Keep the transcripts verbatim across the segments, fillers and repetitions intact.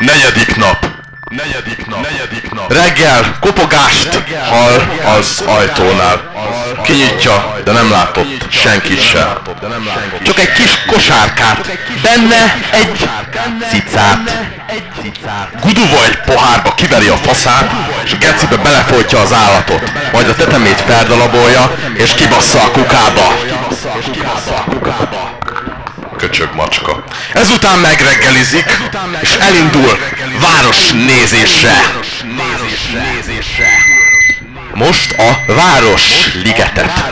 Negyedik nap. Negyedik nap. Negyedik nap. Reggel kopogást hall az ajtónál. Kinyitja, de nem látott senkit sem. Csak egy kis kosárkát, benne egy cicát. Guduva egy pohárba kiveri a faszát, és a gecibe belefolytja az állatot. Majd a tetemét feldarabolja, és kibassza a kukába. Köcsög macska. Ezután megreggelizik, és elindul város nézésre. Most a város ligetet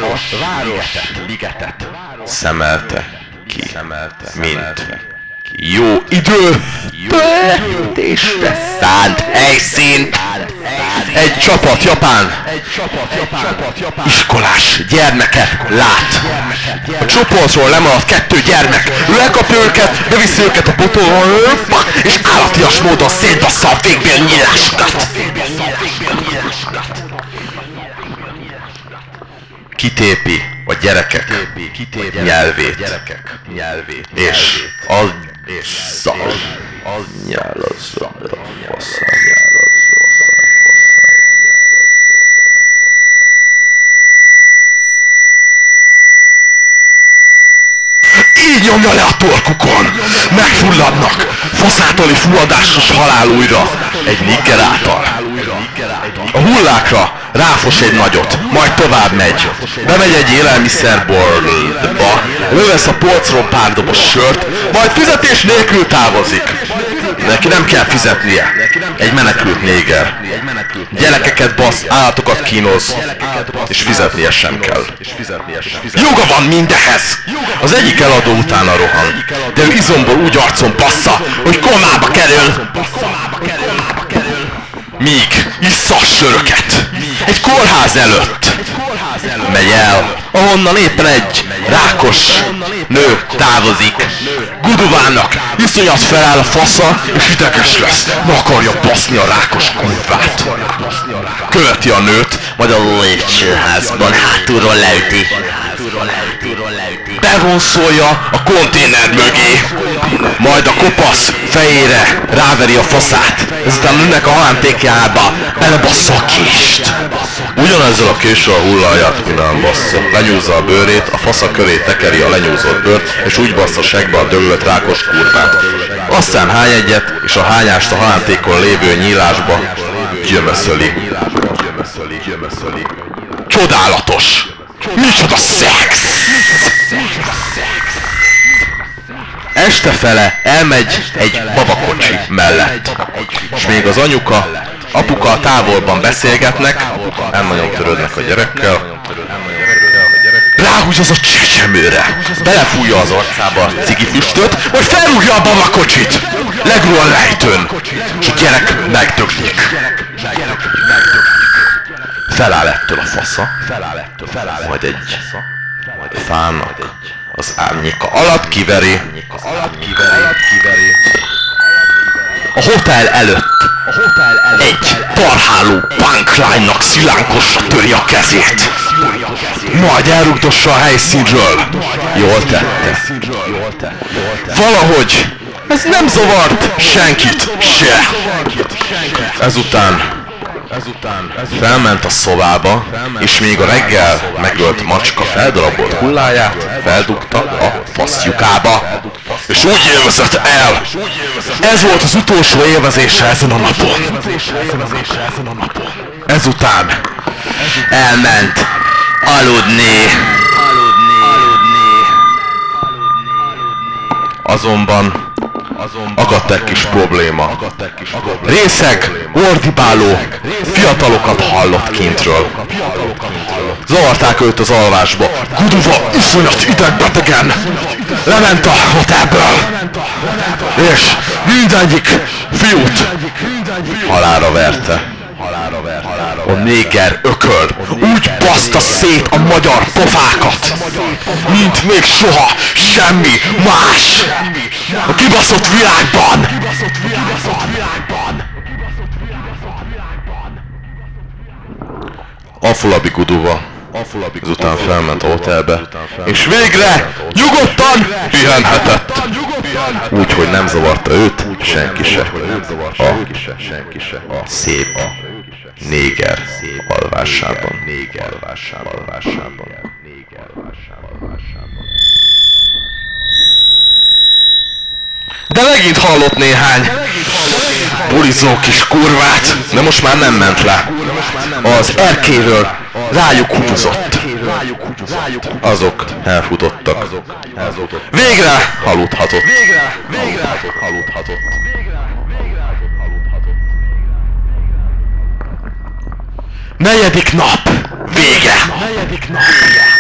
szemelte ki, mint jó idő töltésre szánt helyszínt. Egy csapat japán iskolás gyermeket lát. A csoportról lemaradt kettő gyermek. Lekapja őket, beviszi őket a botolba, és állatias módon szétbassza a végbél nyílásokat. Kitépi a gyerekek nyelvét, és azzal nyálazza a faszán. Így nyomja le a torkukon! Megfulladnak! Faszátori fulladásos halál újra! Egy nigger által. A hullákra ráfos egy nagyot, majd tovább megy. Bemegy egy élelmiszerboltba, lövesz a polcról pár doboz sört, majd fizetés nélkül távozik. Neki nem kell fizetnie. Egy menekült néger. Gyerekeket basz, állatokat kínoz, és fizetnie sem kell. Joga van mindehez! Az egyik eladó utána rohan, de ő izomból úgy arcon bassza, hogy komába kerül. Míg issza a söröket. Egy kórház előtt megy el, ahonnan éppen egy rákos nő távozik. Guduvának iszonyat feláll a fasza, és ideges lesz. Meg akarja baszni a rákos kurvát. Követi a nőt, majd a lépcsőházban hátulról leüti. Bevonszolja a konténer mögé, majd a kopasz fejére ráveri a faszát. Ezután önnek a halántékjába belebassza a kést. Ugyanezzel a késsel a hulláját kínál bassza. Lenyúzza a bőrét, a fasza köré tekeri a lenyúzott bőrt, és úgy bassza segbe a döglött rákos kurvát. Aztán hány egyet, és a hányást a halántékon lévő nyílásba gyömöszöli. Csodálatos! Micsoda szex! Estefele elmegy egy babakocsi mellett, és még az anyuka, apuka a távolban beszélgetnek, nem nagyon törődnek a gyerekkel, ráhúz az a csecsemőre, belefújja az arcába a cigifüstöt, majd felrúgja a babakocsit, legrúl a lejtőn, és a gyerek megdöglik. Feláll ettől a fasza, majd egy fának az árnyéka alatt kiveri a hotel előtt egy parháló punklánynak szilánkosra töri a kezét, majd elrugdossa a helyszínről. Jól tette. Valahogy ez nem zavart senkit se. Ezután felment a szobába, és még a reggel megölt macska feldarabolt hulláját feldugta a faszjukába, és úgy élvezett el. Ez volt az utolsó élvezése ezen a napon. Ezután elment aludni. Azonban akadt egy kis probléma. Részeg, ordibáló fiatalokat hallott kintről. Zavarták őt az alvásba. Guduva iszonyat idegbetegen lement a hotelből, és mindegyik fiút halálra verte. A néger ököl úgy baszta szét a magyar pofákat, mint még soha semmi más a kibaszott világban. Afolabi Guduva ezután felment a hotelbe, és végre nyugodtan pihenhetett. úgy, hogy nem zavarta őt senki se. A szép néger alvásában. De megint hallott néhány bulizó kis kurvát, de most már nem ment le. Az erkéről rájuk húzott. Azok elfutottak. Végre aludhatott. Negyedik nap. Vége.